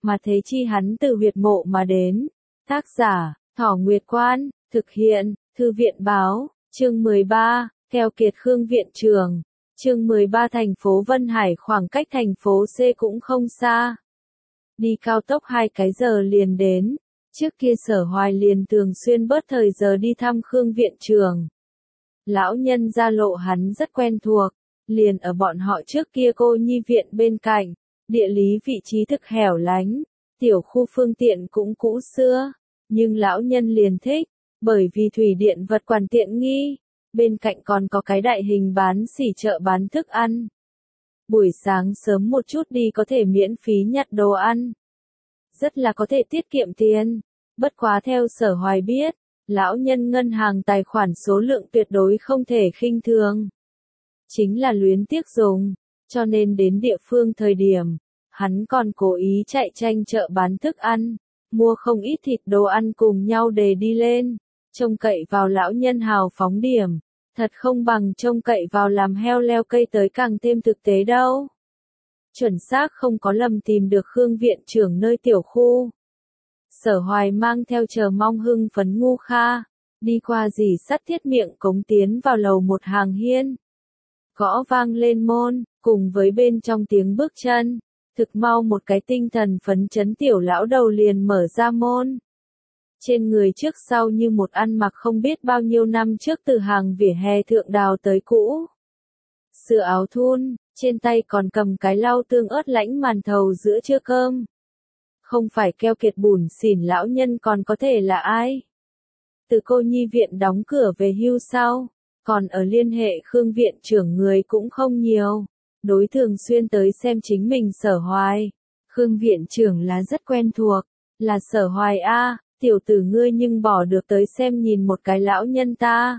mà thế chi hắn từ huyệt mộ mà đến. Tác giả, Thỏ Nguyệt Quan, thực hiện, Thư viện báo, chương 13, theo Kiệt Khương Viện Trường. Chương 13 thành phố Vân Hải khoảng cách thành phố C cũng không xa. Đi cao tốc 2 cái giờ liền đến. Trước kia Sở Hoài liền thường xuyên bớt thời giờ đi thăm Khương Viện Trường. Lão nhân gia lộ hắn rất quen thuộc, liền ở bọn họ trước kia cô nhi viện bên cạnh, địa lý vị trí thực hẻo lánh, tiểu khu phương tiện cũng cũ xưa, nhưng lão nhân liền thích, bởi vì thủy điện vật quản tiện nghi, bên cạnh còn có cái đại hình bán xỉ chợ bán thức ăn. Buổi sáng sớm một chút đi có thể miễn phí nhặt đồ ăn, rất là có thể tiết kiệm tiền, bất quá theo Sở Hoài biết, lão nhân ngân hàng tài khoản số lượng tuyệt đối không thể khinh thường. Chính là luyến tiếc dùng, cho nên đến địa phương thời điểm, hắn còn cố ý chạy tranh chợ bán thức ăn, mua không ít thịt đồ ăn cùng nhau để đi lên, trông cậy vào lão nhân hào phóng điểm, thật không bằng trông cậy vào làm heo leo cây tới càng thêm thực tế đâu. Chuẩn xác không có lầm tìm được Khương Viện Trưởng nơi tiểu khu. Sở Hoài mang theo chờ mong hưng phấn Ngu Kha, đi qua dì sắt thiết miệng cống tiến vào lầu một hàng hiên. Gõ vang lên môn, cùng với bên trong tiếng bước chân, thực mau một cái tinh thần phấn chấn tiểu lão đầu liền mở ra môn. Trên người trước sau như một ăn mặc không biết bao nhiêu năm trước từ hàng vỉa hè thượng đào tới cũ. Sửa áo thun, trên tay còn cầm cái lau tương ớt lãnh màn thầu giữa trưa cơm. Không phải keo kiệt bủn xỉn lão nhân còn có thể là ai? Từ cô nhi viện đóng cửa về hưu sau, còn ở liên hệ Khương Viện Trưởng người cũng không nhiều, đối thường xuyên tới xem chính mình Sở Hoài. Khương Viện Trưởng là rất quen thuộc, là Sở Hoài a, tiểu tử ngươi nhưng bỏ được tới xem nhìn một cái lão nhân ta.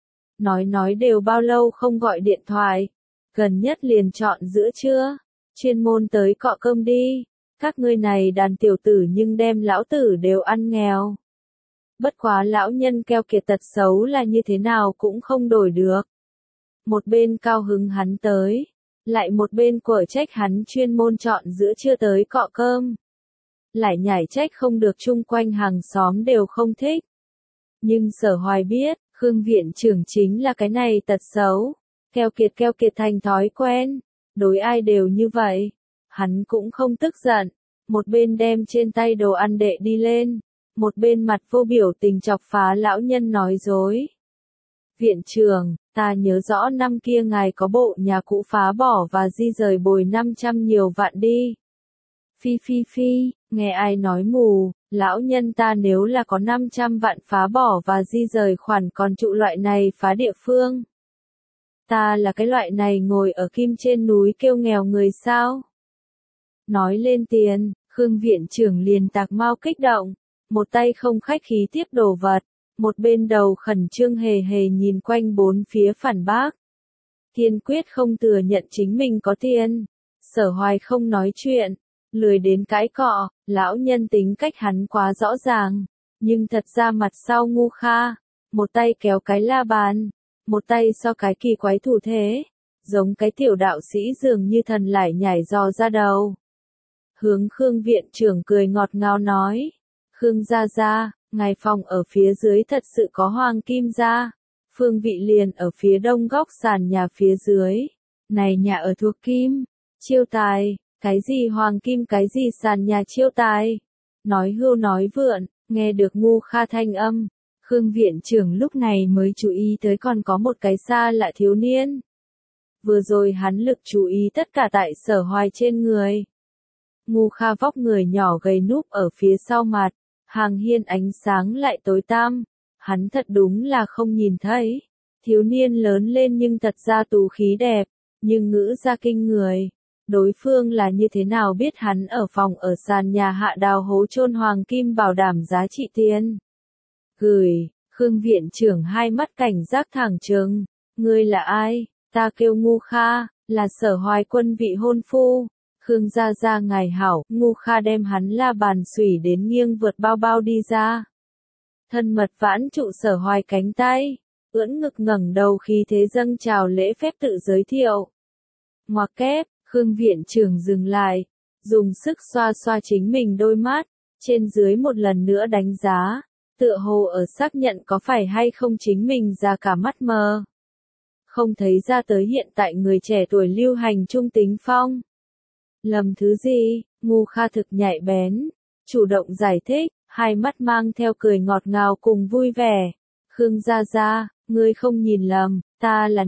Nói đều bao lâu không gọi điện thoại, gần nhất liền chọn giữa trưa, chuyên môn tới cọ cơm đi, các ngươi này đàn tiểu tử nhưng đem lão tử đều ăn nghèo. Bất quá lão nhân keo kiệt tật xấu là như thế nào cũng không đổi được. Một bên cao hứng hắn tới, lại một bên quở trách hắn chuyên môn chọn giữa trưa tới cọ cơm. Lại nhảy trách không được chung quanh hàng xóm đều không thích. Nhưng Sở Hoài biết, Khương Viện Trưởng chính là cái này tật xấu. Keo kiệt thành thói quen, đối ai đều như vậy. Hắn cũng không tức giận, một bên đem trên tay đồ ăn đệ đi lên, một bên mặt vô biểu tình chọc phá lão nhân nói dối. Viện trưởng, ta nhớ rõ năm kia ngài có bộ nhà cũ phá bỏ và di rời bồi 500 nhiều vạn đi. Phi, nghe ai nói mù, lão nhân ta nếu là có 500 vạn phá bỏ và di rời khoản còn trụ loại này phá địa phương. Ta là cái loại này ngồi ở kim trên núi kêu nghèo người sao? Nói lên tiền, Khương Viện Trưởng liền tạc mau kích động, một tay không khách khí tiếp đồ vật, một bên đầu khẩn trương hề hề nhìn quanh bốn phía phản bác. Kiên quyết không thừa nhận chính mình có tiền. Sở Hoài không nói chuyện, lười đến cãi cọ, lão nhân tính cách hắn quá rõ ràng, nhưng thật ra mặt sau Ngu Kha, một tay kéo cái la bàn, một tay so cái kỳ quái thủ thế, giống cái tiểu đạo sĩ dường như thần lại nhảy dò ra đầu. Hướng Khương Viện Trưởng cười ngọt ngào nói, Khương gia, ngài phòng ở phía dưới thật sự có hoàng kim gia, phương vị liền ở phía đông góc sàn nhà phía dưới, này nhà ở thuộc kim, chiêu tài, cái gì hoàng kim cái gì sàn nhà chiêu tài, nói hưu nói vượn, nghe được Ngu Kha thanh âm. Khương Viện Trưởng lúc này mới chú ý tới còn có một cái xa lạ thiếu niên. Vừa rồi hắn lực chú ý tất cả tại Sở Hoài trên người. Ngu Kha vóc người nhỏ gầy núp ở phía sau mặt, hàng hiên ánh sáng lại tối tăm, hắn thật đúng là không nhìn thấy. Thiếu niên lớn lên nhưng thật ra tú khí đẹp, nhưng ngữ ra kinh người. Đối phương là như thế nào biết hắn ở phòng ở sàn nhà hạ đào hố chôn hoàng kim bảo đảm giá trị tiền. Gửi, Khương Viện Trưởng hai mắt cảnh giác thẳng trừng, ngươi là ai? Ta kêu Ngu Kha, là Sở Hoài quân vị hôn phu. Khương gia ngài hảo, Ngu Kha đem hắn la bàn xủy đến nghiêng vượt bao bao đi ra. Thân mật vãn trụ Sở Hoài cánh tay, ưỡn ngực ngẩng đầu khí thế dâng trào lễ phép tự giới thiệu. Ngoặc kép, Khương Viện Trưởng dừng lại, dùng sức xoa xoa chính mình đôi mắt, trên dưới một lần nữa đánh giá, tựa hồ ở xác nhận có phải hay không chính mình già cả mắt mờ. Không thấy ra tới hiện tại người trẻ tuổi lưu hành trung tính phong. Lầm thứ gì, Ngu Kha thực nhạy bén, chủ động giải thích, hai mắt mang theo cười ngọt ngào cùng vui vẻ. Khương gia gia, ngươi không nhìn lầm, ta là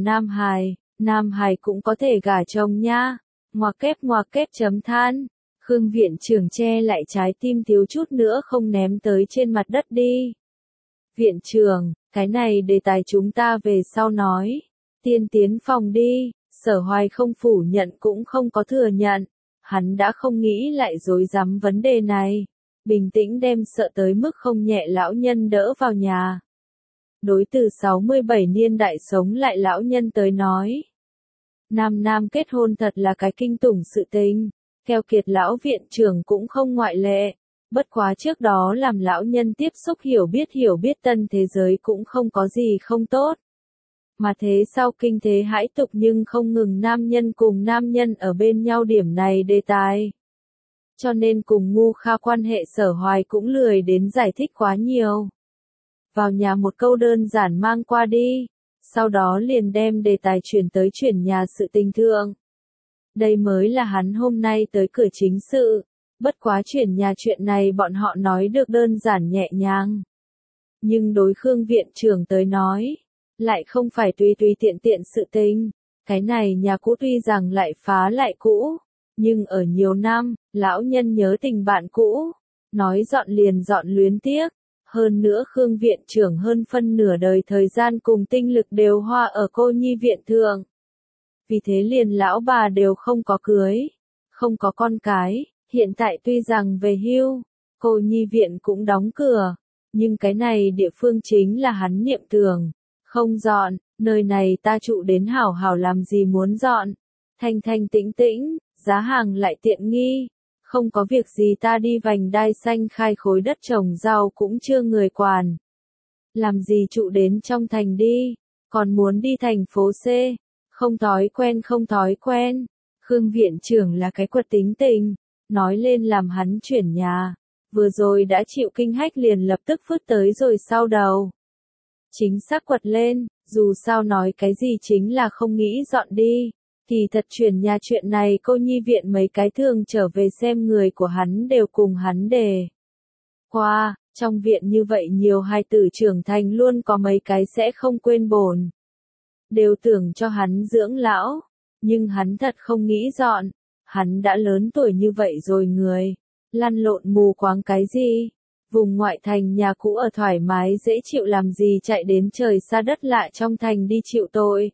Nam Hải cũng có thể gả chồng nha. Ngoặc kép chấm than. Khương viện trưởng che lại trái tim thiếu chút nữa không ném tới trên mặt đất đi. Viện trưởng, cái này đề tài chúng ta về sau nói. Tiên tiến phòng đi, Sở Hoài không phủ nhận cũng không có thừa nhận. Hắn đã không nghĩ lại dối rắm vấn đề này. Bình tĩnh đem sợ tới mức không nhẹ lão nhân đỡ vào nhà. Đối từ 67 niên đại sống lại lão nhân tới nói. Nam kết hôn thật là cái kinh tủng sự tình. Theo Kiệt lão viện trưởng cũng không ngoại lệ. Bất quá trước đó làm lão nhân tiếp xúc hiểu biết tân thế giới cũng không có gì không tốt. Mà thế sau kinh thế hãi tục nhưng không ngừng nam nhân cùng nam nhân ở bên nhau điểm này đề tài. Cho nên cùng Ngu Kha quan hệ Sở Hoài cũng lười đến giải thích quá nhiều. Vào nhà một câu đơn giản mang qua đi, sau đó liền đem đề tài chuyển nhà sự tình thượng. Đây mới là hắn hôm nay tới cửa chính sự, bất quá chuyển nhà chuyện này bọn họ nói được đơn giản nhẹ nhàng. Nhưng đối Khương viện trưởng tới nói, lại không phải tùy tiện sự tình, cái này nhà cũ tuy rằng lại phá lại cũ, nhưng ở nhiều năm, lão nhân nhớ tình bạn cũ, nói dọn liền dọn luyến tiếc. Hơn nữa Khương viện trưởng hơn phân nửa đời thời gian cùng tinh lực đều hoa ở cô nhi viện thượng. Vì thế liền lão bà đều không có cưới, không có con cái, hiện tại tuy rằng về hưu, cô nhi viện cũng đóng cửa, nhưng cái này địa phương chính là hắn niệm tưởng, không dọn, nơi này ta trụ đến hảo hảo làm gì muốn dọn, thanh tĩnh, giá hàng lại tiện nghi. Không có việc gì ta đi vành đai xanh khai khối đất trồng rau cũng chưa người quản. Làm gì trụ đến trong thành đi, còn muốn đi thành phố C, không thói quen. Khương viện trưởng là cái quật tính tình, nói lên làm hắn chuyển nhà, vừa rồi đã chịu kinh hách liền lập tức phứt tới rồi sau đầu. Chính xác quật lên, dù sao nói cái gì chính là không nghĩ dọn đi. Thì thật chuyển nhà chuyện này cô nhi viện mấy cái thường trở về xem người của hắn đều cùng hắn đề qua, trong viện như vậy nhiều hài tử trưởng thành luôn có mấy cái sẽ không quên bổn. Đều tưởng cho hắn dưỡng lão, nhưng hắn thật không nghĩ dọn, hắn đã lớn tuổi như vậy rồi người, lăn lộn mù quáng cái gì, vùng ngoại thành nhà cũ ở thoải mái dễ chịu làm gì chạy đến trời xa đất lạ trong thành đi chịu tội.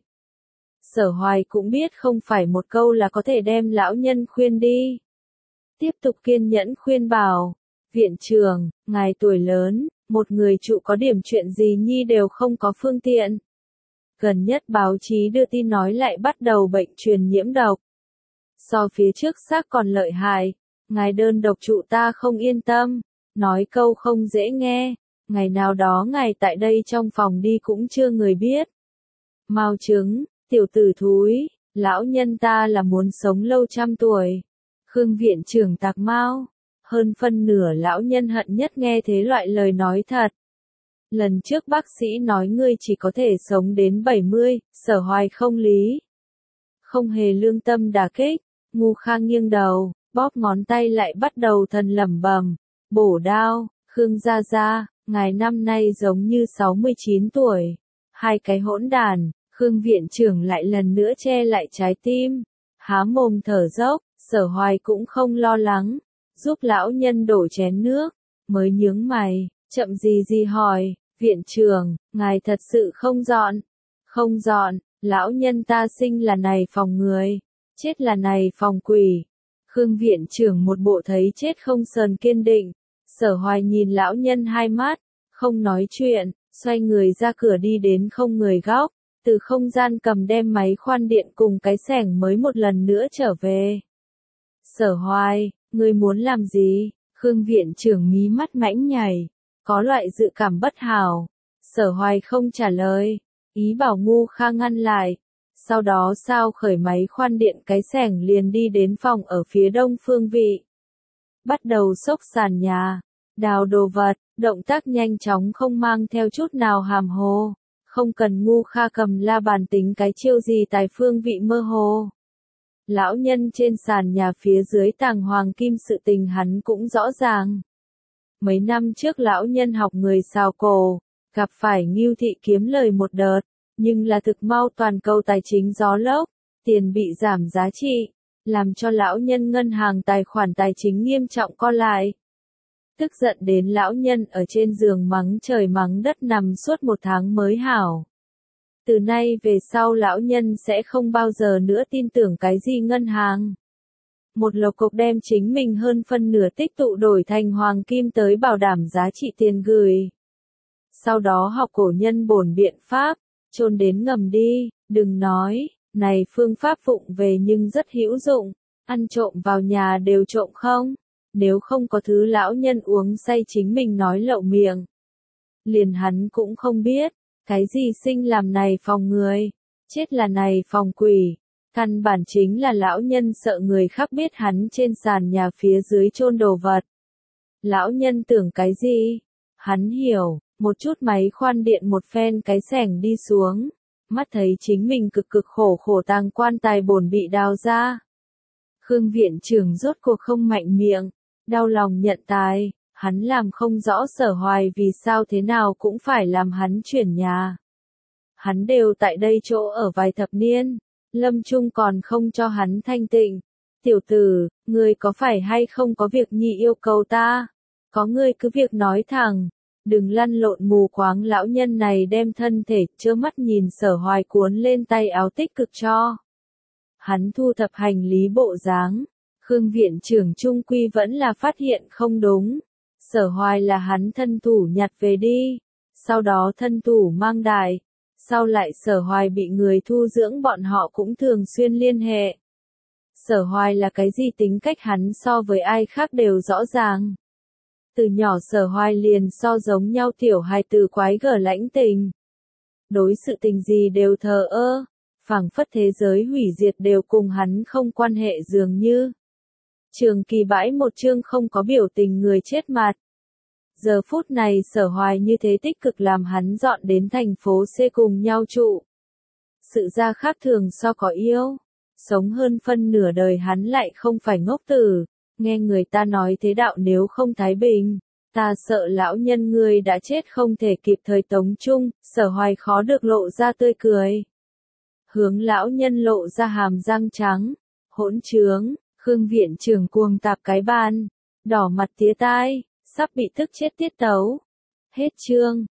Sở Hoài cũng biết không phải một câu là có thể đem lão nhân khuyên đi. Tiếp tục kiên nhẫn khuyên bảo, viện trưởng, ngài tuổi lớn, một người trụ có điểm chuyện gì nhi đều không có phương tiện. Gần nhất báo chí đưa tin nói lại bắt đầu bệnh truyền nhiễm độc. So phía trước xác còn lợi hại, ngài đơn độc trụ ta không yên tâm, nói câu không dễ nghe, ngày nào đó ngài tại đây trong phòng đi cũng chưa người biết. Mao trứng. Tiểu tử thúi, lão nhân ta là muốn sống lâu trăm tuổi. Khương viện trưởng tạc mau, hơn phân nửa lão nhân hận nhất nghe thế loại lời nói thật. Lần trước bác sĩ nói ngươi chỉ có thể sống đến 70, Sở Hoài không lý. Không hề lương tâm đả kích, Ngu Kha nghiêng đầu, bóp ngón tay lại bắt đầu thần lẩm bẩm, bổ đao, Khương gia gia, ngài năm nay giống như 69 tuổi. Hai cái hỗn đàn. Khương viện trưởng lại lần nữa che lại trái tim, há mồm thở dốc, Sở Hoài cũng không lo lắng, giúp lão nhân đổ chén nước, mới nhướng mày, chậm gì hỏi, viện trưởng, ngài thật sự không dọn, lão nhân ta sinh là này phòng người, chết là này phòng quỷ. Khương viện trưởng một bộ thấy chết không sờn kiên định, Sở Hoài nhìn lão nhân hai mắt, không nói chuyện, xoay người ra cửa đi đến không người góc. Từ không gian cầm đem máy khoan điện cùng cái xẻng mới một lần nữa trở về. Sở Hoài, ngươi muốn làm gì? Khương viện trưởng mí mắt mãnh nhảy, có loại dự cảm bất hảo. Sở Hoài không trả lời, ý bảo Ngu Kha ngăn lại. sau đó sao khởi máy khoan điện cái xẻng liền đi đến phòng ở phía đông phương vị. Bắt đầu xốc sàn nhà, đào đồ vật, động tác nhanh chóng không mang theo chút nào hàm hồ, không cần ngu kha cầm la bàn tính cái chiêu gì tài phương vị mơ hồ. Lão nhân trên sàn nhà phía dưới tàng hoàng kim sự tình hắn cũng rõ ràng. Mấy năm trước lão nhân học người xào cổ, gặp phải Ngưu Thị kiếm lời một đợt, nhưng là thực mau toàn cầu tài chính gió lốc, tiền bị giảm giá trị, làm cho lão nhân ngân hàng tài khoản tài chính nghiêm trọng co lại. Tức giận đến lão nhân ở trên giường mắng trời mắng đất nằm suốt 1 tháng mới hảo. Từ nay về sau lão nhân sẽ không bao giờ nữa tin tưởng cái gì ngân hàng. Một lộc cộc đem chính mình hơn phân nửa tích tụ đổi thành hoàng kim tới bảo đảm giá trị tiền gửi. Sau đó học cổ nhân bổn biện pháp, chôn đến ngầm đi, đừng nói, này phương pháp vụng về nhưng rất hữu dụng, ăn trộm vào nhà đều trộm không, nếu không có thứ lão nhân uống say chính mình nói lậu miệng. Liền hắn cũng không biết, cái gì sinh làm này phòng người, chết là này phòng quỷ, căn bản chính là lão nhân sợ người khác biết hắn trên sàn nhà phía dưới chôn đồ vật. Lão nhân tưởng cái gì? Hắn hiểu, một chút máy khoan điện một phen cái xẻng đi xuống, mắt thấy chính mình cực cực khổ khổ tàng quan tài bổn bị đào ra. Khương viện trưởng rốt cuộc không mạnh miệng, đau lòng nhận tài, hắn làm không rõ Sở Hoài vì sao thế nào cũng phải làm hắn chuyển nhà. Hắn đều tại đây chỗ ở vài thập niên, Lâm Trung còn không cho hắn thanh tịnh. Tiểu tử, ngươi có phải hay không có việc nhị yêu cầu ta? Có ngươi cứ việc nói thẳng, đừng lăn lộn mù quáng. Lão nhân này đem thân thể trơ mắt nhìn Sở Hoài cuốn lên tay áo tích cực cho. Hắn thu thập hành lý bộ dáng, Khương viện trưởng trung quy vẫn là phát hiện không đúng. Sở Hoài là hắn thân thủ nhặt về đi, sau đó thân thủ mang đại, sau lại Sở Hoài bị người thu dưỡng bọn họ cũng thường xuyên liên hệ. Sở Hoài là cái gì tính cách hắn so với ai khác đều rõ ràng. Từ nhỏ Sở Hoài liền so giống nhau tiểu hài tử quái gở lãnh tình. Đối sự tình gì đều thờ ơ, phảng phất thế giới hủy diệt đều cùng hắn không quan hệ dường như. Trường Kỳ bãi một chương không có biểu tình người chết mặt. Giờ phút này Sở Hoài như thế tích cực làm hắn dọn đến thành phố C cùng nhau trụ. Sự ra khác thường so có yêu. Sống hơn phân nửa đời hắn lại không phải ngốc tử. Nghe người ta nói thế đạo nếu không thái bình, ta sợ lão nhân ngươi đã chết không thể kịp thời tống chung. Sở Hoài khó được lộ ra tươi cười. Hướng lão nhân lộ ra hàm răng trắng. Hỗn trướng, Khương viện trưởng cuồng tạp cái bàn, đỏ mặt tía tai, sắp bị tức chết tiết tấu. Hết chương.